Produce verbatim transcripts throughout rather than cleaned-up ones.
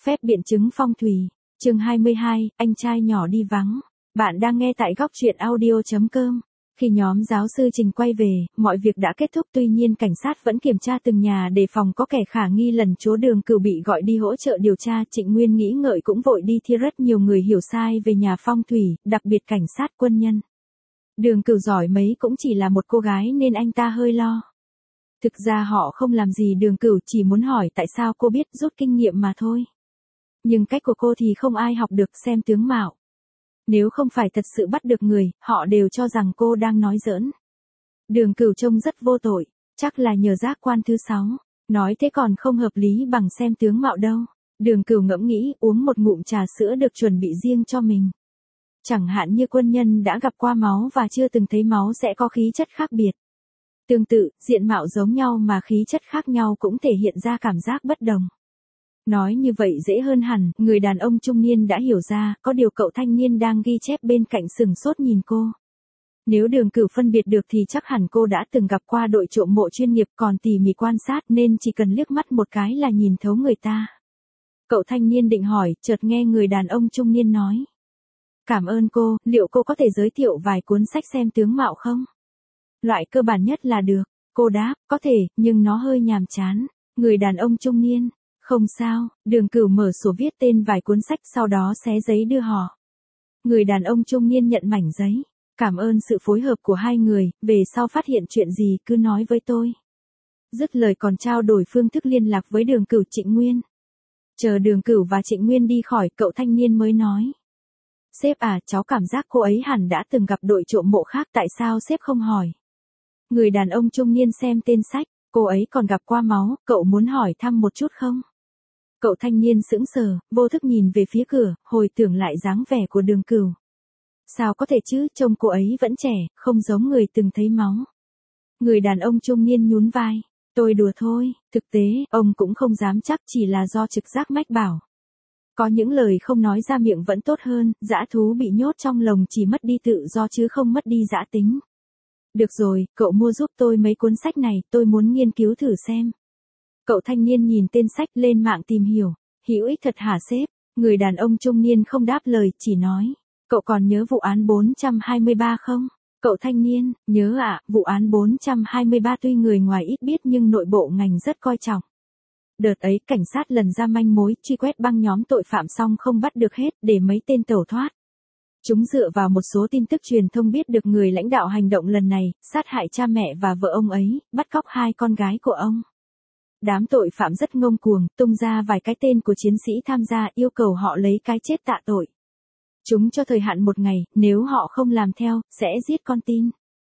Phép biện chứng phong thủy, chương hai mươi hai, anh trai nhỏ đi vắng. Bạn đang nghe tại góc truyện audio.com. Khi nhóm giáo sư Trình quay về, mọi việc đã kết thúc, tuy nhiên cảnh sát vẫn kiểm tra từng nhà để phòng có kẻ khả nghi lẩn trốn. Đường Cửu bị gọi đi hỗ trợ điều tra, Trịnh Nguyên nghĩ ngợi cũng vội đi thi. Rất nhiều người hiểu sai về nhà phong thủy, đặc biệt cảnh sát, quân nhân. Đường Cửu giỏi mấy cũng chỉ là một cô gái nên anh ta hơi lo. Thực ra họ không làm gì Đường Cửu, chỉ muốn hỏi tại sao cô biết, rút kinh nghiệm mà thôi. Nhưng cách của cô thì không ai học được, xem tướng mạo. Nếu không phải thật sự bắt được người, họ đều cho rằng cô đang nói giỡn. Đường Cửu trông rất vô tội, chắc là nhờ giác quan thứ sáu. Nói thế còn không hợp lý bằng xem tướng mạo đâu. Đường Cửu ngẫm nghĩ, uống một ngụm trà sữa được chuẩn bị riêng cho mình. Chẳng hạn như quân nhân đã gặp qua máu và chưa từng thấy máu sẽ có khí chất khác biệt. Tương tự, diện mạo giống nhau mà khí chất khác nhau cũng thể hiện ra cảm giác bất đồng. Nói như vậy dễ hơn hẳn, người đàn ông trung niên đã hiểu ra, có điều cậu thanh niên đang ghi chép bên cạnh sừng sốt nhìn cô. Nếu Đường Cửu phân biệt được thì chắc hẳn cô đã từng gặp qua đội trộm mộ chuyên nghiệp, còn tỉ mỉ quan sát nên chỉ cần liếc mắt một cái là nhìn thấu người ta. Cậu thanh niên định hỏi, chợt nghe người đàn ông trung niên nói. Cảm ơn cô, liệu cô có thể giới thiệu vài cuốn sách xem tướng mạo không? Loại cơ bản nhất là được. Cô đáp, có thể, nhưng nó hơi nhàm chán. Người đàn ông trung niên. Không sao, Đường Cửu mở sổ viết tên vài cuốn sách, sau đó xé giấy đưa họ. Người đàn ông trung niên nhận mảnh giấy. Cảm ơn sự phối hợp của hai người, về sau phát hiện chuyện gì cứ nói với tôi. Dứt lời còn trao đổi phương thức liên lạc với Đường Cửu. Trịnh Nguyên. Chờ Đường Cửu và Trịnh Nguyên đi khỏi, cậu thanh niên mới nói. Sếp à, cháu cảm giác cô ấy hẳn đã từng gặp đội trộm mộ khác, tại sao sếp không hỏi? Người đàn ông trung niên xem tên sách, cô ấy còn gặp qua máu, cậu muốn hỏi thăm một chút không? Cậu thanh niên sững sờ, vô thức nhìn về phía cửa, hồi tưởng lại dáng vẻ của Đường Cửu. Sao có thể chứ, trông cô ấy vẫn trẻ, không giống người từng thấy máu. Người đàn ông trung niên nhún vai, tôi đùa thôi, thực tế, ông cũng không dám chắc, chỉ là do trực giác mách bảo. Có những lời không nói ra miệng vẫn tốt hơn, dã thú bị nhốt trong lồng chỉ mất đi tự do chứ không mất đi dã tính. Được rồi, cậu mua giúp tôi mấy cuốn sách này, tôi muốn nghiên cứu thử xem. Cậu thanh niên nhìn tên sách, lên mạng tìm hiểu. Hữu ích thật hả sếp? Người đàn ông trung niên không đáp lời, chỉ nói. Cậu còn nhớ vụ án bốn trăm hai mươi ba không? Cậu thanh niên, nhớ ạ, à, vụ án bốn trăm hai mươi ba tuy người ngoài ít biết nhưng nội bộ ngành rất coi trọng. Đợt ấy, cảnh sát lần ra manh mối, truy quét băng nhóm tội phạm xong không bắt được hết, để mấy tên tẩu thoát. Chúng dựa vào một số tin tức truyền thông biết được người lãnh đạo hành động lần này, sát hại cha mẹ và vợ ông ấy, bắt cóc hai con gái của ông. Đám tội phạm rất ngông cuồng, tung ra vài cái tên của chiến sĩ tham gia, yêu cầu họ lấy cái chết tạ tội. Chúng cho thời hạn một ngày, nếu họ không làm theo, sẽ giết con tin.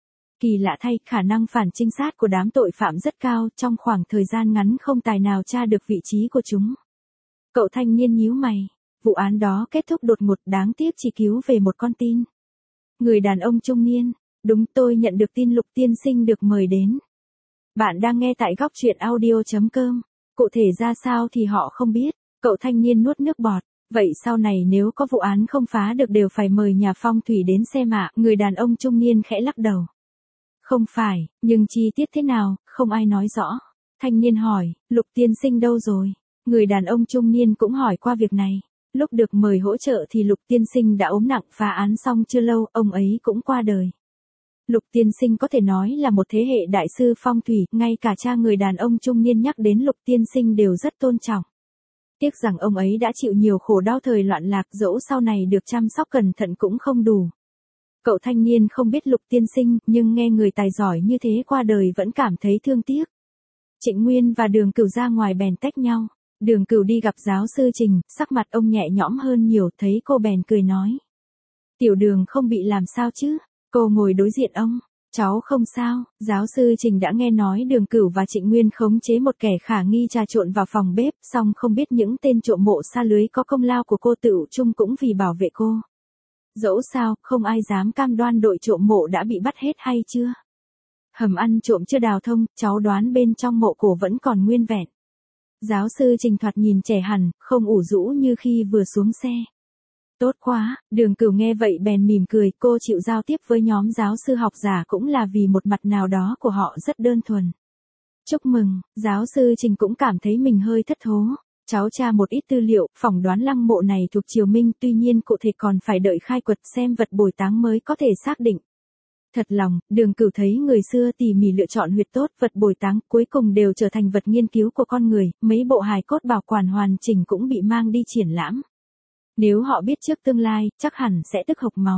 Kỳ lạ thay, khả năng phản trinh sát của đám tội phạm rất cao, trong khoảng thời gian ngắn không tài nào tra được vị trí của chúng. Cậu thanh niên nhíu mày, vụ án đó kết thúc đột ngột, đáng tiếc chỉ cứu về một con tin. Người đàn ông trung niên, đúng, tôi nhận được tin Lục tiên sinh được mời đến. Bạn đang nghe tại góc truyện audio.com. Cụ thể ra sao thì họ không biết. Cậu thanh niên nuốt nước bọt. Vậy sau này nếu có vụ án không phá được đều phải mời nhà phong thủy đến xem ạ. Người đàn ông trung niên khẽ lắc đầu. Không phải, nhưng chi tiết thế nào, không ai nói rõ. Thanh niên hỏi, Lục tiên sinh đâu rồi? Người đàn ông trung niên cũng hỏi qua việc này. Lúc được mời hỗ trợ thì Lục tiên sinh đã ốm nặng, phá án xong chưa lâu, ông ấy cũng qua đời. Lục tiên sinh có thể nói là một thế hệ đại sư phong thủy, ngay cả cha người đàn ông trung niên nhắc đến Lục tiên sinh đều rất tôn trọng. Tiếc rằng ông ấy đã chịu nhiều khổ đau thời loạn lạc, dẫu sau này được chăm sóc cẩn thận cũng không đủ. Cậu thanh niên không biết Lục tiên sinh, nhưng nghe người tài giỏi như thế qua đời vẫn cảm thấy thương tiếc. Trịnh Nguyên và Đường Cửu ra ngoài bèn tách nhau. Đường Cửu đi gặp giáo sư Trình, sắc mặt ông nhẹ nhõm hơn nhiều, thấy cô bèn cười nói. Tiểu Đường không bị làm sao chứ? Cô ngồi đối diện ông. Cháu không sao, giáo sư Trình đã nghe nói Đường Cửu và Trịnh Nguyên khống chế một kẻ khả nghi trà trộn vào phòng bếp, song không biết những tên trộm mộ sa lưới có công lao của cô Tựu Trung cũng vì bảo vệ cô. Dẫu sao, không ai dám cam đoan đội trộm mộ đã bị bắt hết hay chưa. Hầm ăn trộm chưa đào thông, cháu đoán bên trong mộ cổ vẫn còn nguyên vẹn. Giáo sư Trình thoạt nhìn trẻ hẳn, không ủ rũ như khi vừa xuống xe. Tốt quá, Đường Cửu nghe vậy bèn mỉm cười, cô chịu giao tiếp với nhóm giáo sư học giả cũng là vì một mặt nào đó của họ rất đơn thuần. Chúc mừng, giáo sư Trình cũng cảm thấy mình hơi thất thố. Cháu tra một ít tư liệu, phỏng đoán lăng mộ này thuộc triều Minh, tuy nhiên cụ thể còn phải đợi khai quật xem vật bồi táng mới có thể xác định. Thật lòng, Đường Cửu thấy người xưa tỉ mỉ lựa chọn huyệt tốt, vật bồi táng cuối cùng đều trở thành vật nghiên cứu của con người, mấy bộ hài cốt bảo quản hoàn chỉnh cũng bị mang đi triển lãm. Nếu họ biết trước tương lai, chắc hẳn sẽ tức hộc máu.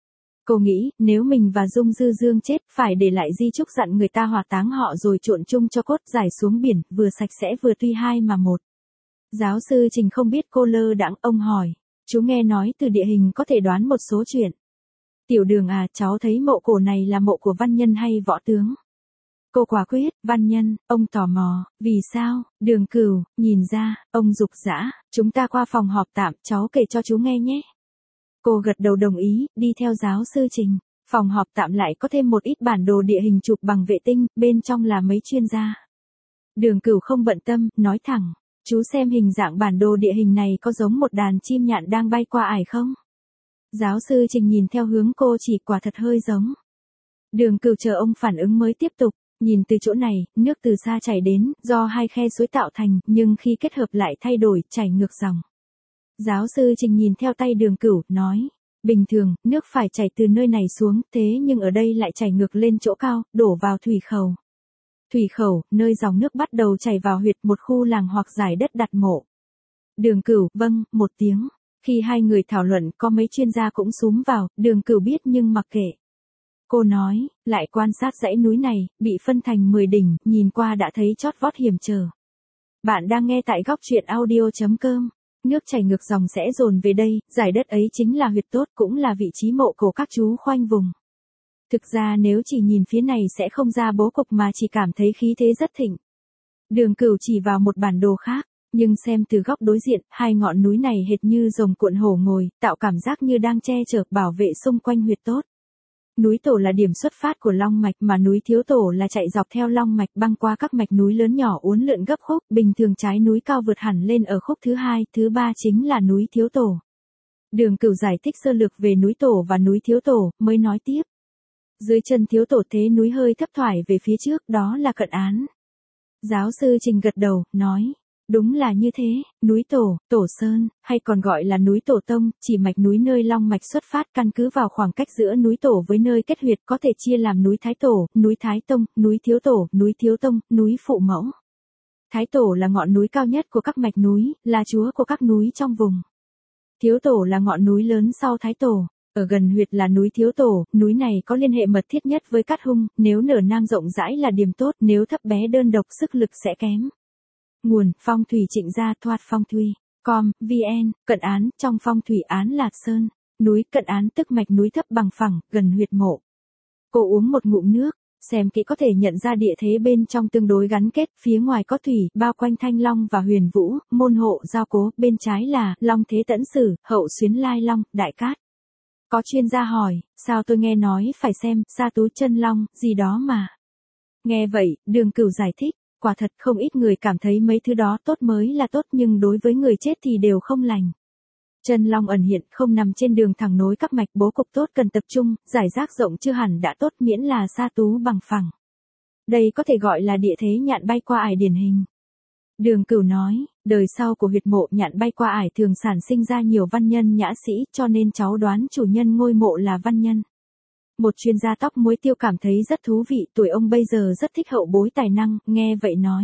Cô nghĩ, nếu mình và Dung Dư Dương chết, phải để lại di chúc dặn người ta hỏa táng họ rồi trộn chung cho cốt giải xuống biển, vừa sạch sẽ vừa tuy hai mà một. Giáo sư Trình không biết cô lơ đãng, ông hỏi, chú nghe nói từ địa hình có thể đoán một số chuyện. Tiểu Đường à, cháu thấy mộ cổ này là mộ của văn nhân hay võ tướng? Cô quả quyết, văn nhân. Ông tò mò, vì sao? Đường Cửu, nhìn ra, ông dục dã, chúng ta qua phòng họp tạm, cháu kể cho chú nghe nhé. Cô gật đầu đồng ý, đi theo giáo sư Trình. Phòng họp tạm lại có thêm một ít bản đồ địa hình chụp bằng vệ tinh, bên trong là mấy chuyên gia. Đường Cửu không bận tâm, nói thẳng, chú xem hình dạng bản đồ địa hình này có giống một đàn chim nhạn đang bay qua ải không? Giáo sư Trình nhìn theo hướng cô chỉ, quả thật hơi giống. Đường Cửu chờ ông phản ứng mới tiếp tục, nhìn từ chỗ này, nước từ xa chảy đến, do hai khe suối tạo thành, nhưng khi kết hợp lại thay đổi, chảy ngược dòng. Giáo sư Trình nhìn theo tay Đường Cửu, nói, bình thường, nước phải chảy từ nơi này xuống, thế nhưng ở đây lại chảy ngược lên chỗ cao, đổ vào thủy khẩu. Thủy khẩu, nơi dòng nước bắt đầu chảy vào huyệt một khu làng hoặc giải đất đặt mộ. Đường Cửu, vâng, một tiếng. Khi hai người thảo luận có mấy chuyên gia cũng xúm vào, Đường Cửu biết nhưng mặc kệ. Cô nói, lại quan sát dãy núi này, bị phân thành mười đỉnh, nhìn qua đã thấy chót vót hiểm trở. Bạn đang nghe tại góc truyện audio chấm com. Nước chảy ngược dòng sẽ dồn về đây, giải đất ấy chính là huyệt tốt, cũng là vị trí mộ cổ các chú khoanh vùng. Thực ra nếu chỉ nhìn phía này sẽ không ra bố cục mà chỉ cảm thấy khí thế rất thịnh. Đường Cửu chỉ vào một bản đồ khác, nhưng xem từ góc đối diện, hai ngọn núi này hệt như rồng cuộn hổ ngồi, tạo cảm giác như đang che chở bảo vệ xung quanh huyệt tốt. Núi Tổ là điểm xuất phát của long mạch mà núi Thiếu Tổ là chạy dọc theo long mạch băng qua các mạch núi lớn nhỏ uốn lượn gấp khúc, bình thường trái núi cao vượt hẳn lên ở khúc thứ hai, thứ ba chính là núi Thiếu Tổ. Đường Cửu giải thích sơ lược về núi Tổ và núi Thiếu Tổ, mới nói tiếp. Dưới chân Thiếu Tổ thế núi hơi thấp thoải về phía trước, đó là Cận Án. Giáo sư Trình gật đầu, nói. Đúng là như thế, núi Tổ, Tổ Sơn, hay còn gọi là núi Tổ Tông, chỉ mạch núi nơi long mạch xuất phát, căn cứ vào khoảng cách giữa núi Tổ với nơi kết huyệt có thể chia làm núi Thái Tổ, núi Thái Tông, núi Thiếu Tổ, núi Thiếu Tông, núi Phụ Mẫu. Thái Tổ là ngọn núi cao nhất của các mạch núi, là chúa của các núi trong vùng. Thiếu Tổ là ngọn núi lớn sau Thái Tổ. Ở gần huyệt là núi Thiếu Tổ, núi này có liên hệ mật thiết nhất với Cát Hung, nếu nở nang rộng rãi là điểm tốt, nếu thấp bé đơn độc sức lực sẽ kém. Nguồn, Phong thủy Trịnh Gia, Thoạt Phong thủy, com, vn, Cận Án, trong Phong thủy án Lạc Sơn, núi Cận Án tức mạch núi thấp bằng phẳng, gần huyệt mộ. Cô uống một ngụm nước, xem kỹ có thể nhận ra địa thế bên trong tương đối gắn kết, phía ngoài có thủy, bao quanh Thanh Long và Huyền Vũ, môn hộ giao cố, bên trái là Long Thế Tẫn Sử, hậu xuyến Lai Long, Đại Cát. Có chuyên gia hỏi, sao tôi nghe nói phải xem, Sa Tú Chân Long, gì đó mà. Nghe vậy, Đường Cửu giải thích, quả thật không ít người cảm thấy mấy thứ đó tốt mới là tốt nhưng đối với người chết thì đều không lành. Chân Long ẩn hiện không nằm trên đường thẳng nối các mạch bố cục tốt cần tập trung, giải rác rộng chưa hẳn đã tốt miễn là sa tú bằng phẳng. Đây có thể gọi là địa thế nhạn bay qua ải điển hình. Đường Cửu nói, đời sau của huyệt mộ nhạn bay qua ải thường sản sinh ra nhiều văn nhân nhã sĩ cho nên cháu đoán chủ nhân ngôi mộ là văn nhân. Một chuyên gia tóc muối tiêu cảm thấy rất thú vị, tuổi ông bây giờ rất thích hậu bối tài năng, nghe vậy nói.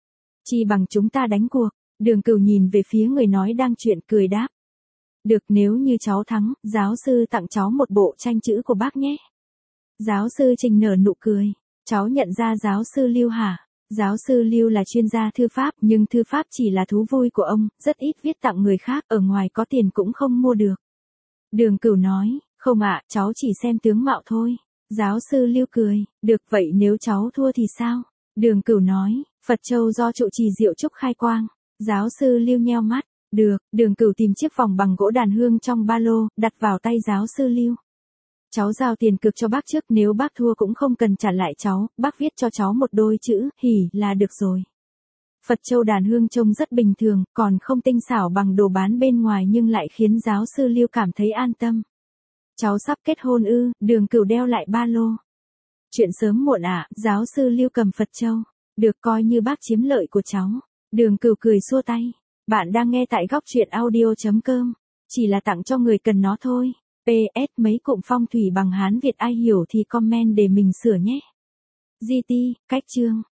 Chi bằng chúng ta đánh cuộc, Đường Cửu nhìn về phía người nói đang chuyện cười đáp. Được, nếu như cháu thắng, giáo sư tặng cháu một bộ tranh chữ của bác nhé. Giáo sư Trình nở nụ cười, cháu nhận ra giáo sư Lưu hả? Giáo sư Lưu là chuyên gia thư pháp, nhưng thư pháp chỉ là thú vui của ông, rất ít viết tặng người khác, ở ngoài có tiền cũng không mua được. Đường Cửu nói, không ạ, cháu chỉ xem tướng mạo thôi. Giáo sư Lưu cười, được vậy nếu cháu thua thì sao? Đường Cửu nói, Phật Châu do trụ trì Diệu Trúc khai quang. Giáo sư Lưu nheo mắt, được, Đường Cửu tìm chiếc vòng bằng gỗ đàn hương trong ba lô, đặt vào tay giáo sư Lưu. Cháu giao tiền cược cho bác trước, nếu bác thua cũng không cần trả lại cháu, bác viết cho cháu một đôi chữ, hỉ là được rồi. Phật Châu đàn hương trông rất bình thường, còn không tinh xảo bằng đồ bán bên ngoài nhưng lại khiến giáo sư Lưu cảm thấy an tâm. Cháu sắp kết hôn ư? Đường Cửu đeo lại ba lô. Chuyện sớm muộn ạ, à, giáo sư Lưu cầm Phật Châu. Được coi như bác chiếm lợi của cháu. Đường Cửu cười xua tay. Bạn đang nghe tại góc truyện audio.com. Chỉ là tặng cho người cần nó thôi. pê ét mấy cụm phong thủy bằng Hán Việt ai hiểu thì comment để mình sửa nhé. giê tê, cách chương.